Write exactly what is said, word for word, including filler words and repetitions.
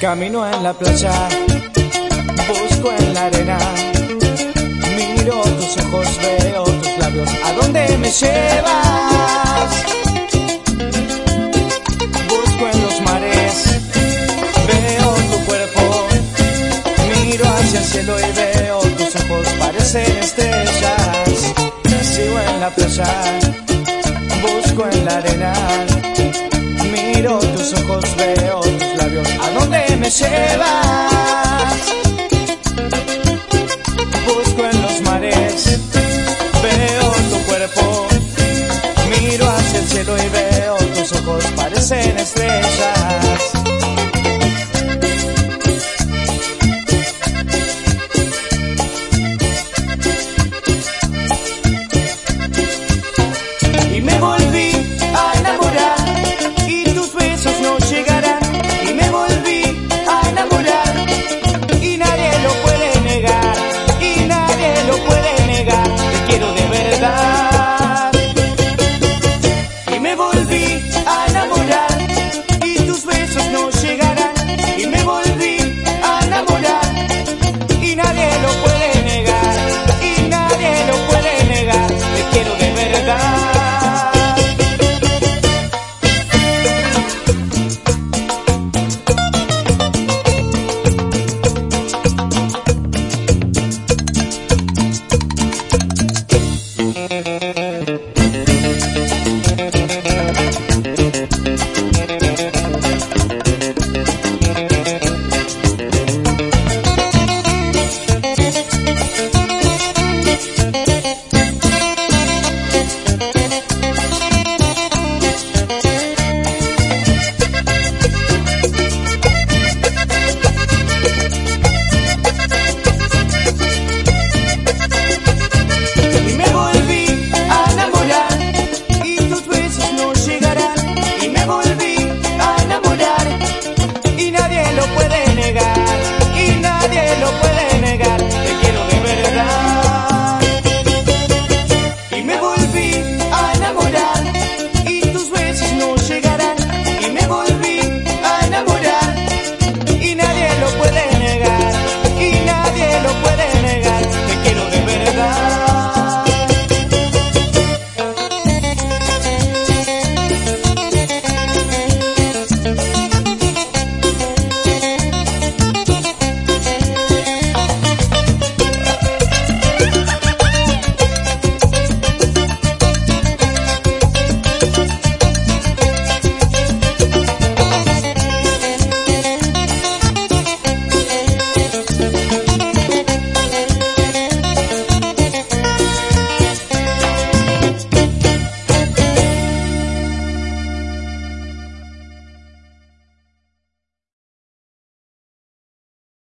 Camino en la playa, busco en la arena, miro tus ojos, veo tus labios, ¿a dónde me llevas? Busco en los mares, veo tu cuerpo, miro hacia el cielo y veo tus ojos, parecen estrellas. Sigo en la playa, busco en la arena, miro tus ojos, veo tus labios, ¿a dónde me llevas? Busco en los mares, veo tu cuerpo, miro hacia el cielo y veo tus ojos, parecen estrellas. Y me volví a enamorar y tus besos no llegarán. Y me volví a enamorar y nadie lo puede negar, y nadie lo puede negar, te quiero de verdad. Y me volví a enamorar y tus besos no llegarán. Y me volví a enamorar y nadie lo puede negar, y nadie lo puede negar, te quiero de verdad.